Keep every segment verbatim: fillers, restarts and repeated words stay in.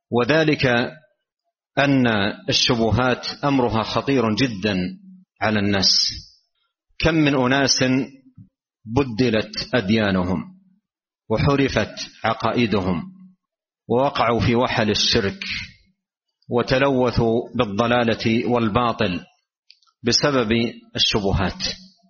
وذلك أن الشبهات أمرها خطير جدا على الناس. كم من أناس بدلت أديانهم وحرفت عقائدهم ووقعوا في وحل الشرك وتلوثوا بالضلالة والباطل بسبب الشبهات.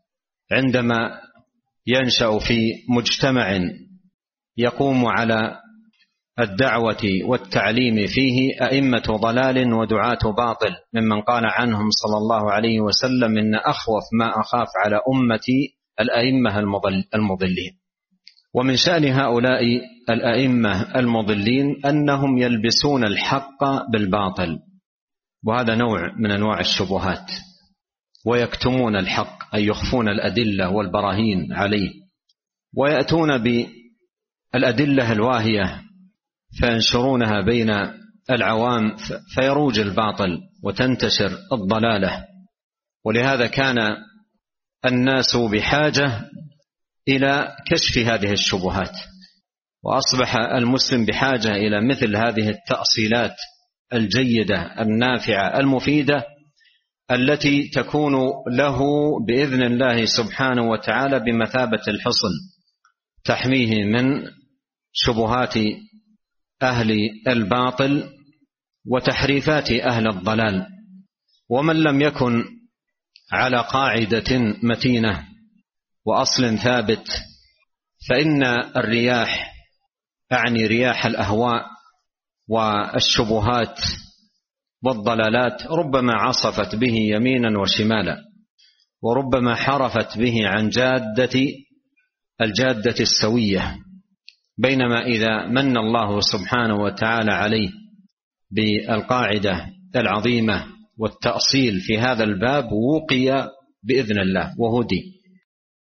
عندما ينشأ في مجتمع يقوم على الدعوة والتعليم فيه أئمة ضلال ودعاة باطل، ممن قال عنهم صلى الله عليه وسلم: إن أخوف ما أخاف على أمتي الأئمة المضلين. ومن شأن هؤلاء الأئمة المضلين أنهم يلبسون الحق بالباطل، وهذا نوع من أنواع الشبهات، ويكتمون الحق أي يخفون الأدلة والبراهين عليه، ويأتون بالأدلة الواهية فينشرونها بين العوام فيروج الباطل وتنتشر الضلالة. ولهذا كان الناس بحاجة إلى كشف هذه الشبهات، وأصبح المسلم بحاجة إلى مثل هذه التأصيلات الجيدة النافعة المفيدة التي تكون له بإذن الله سبحانه وتعالى بمثابة الحصن، تحميه من شبهات أهل الباطل وتحريفات أهل الضلال. ومن لم يكن على قاعدة متينة وأصل ثابت فإن الرياح، أعني رياح الأهواء والشبهات والضلالات، ربما عصفت به يمينا وشمالا، وربما حرفت به عن جادة الجادة السوية. بينما إذا من الله سبحانه وتعالى عليه بالقاعدة العظيمة والتأصيل في هذا الباب وقي بإذن الله وهدي.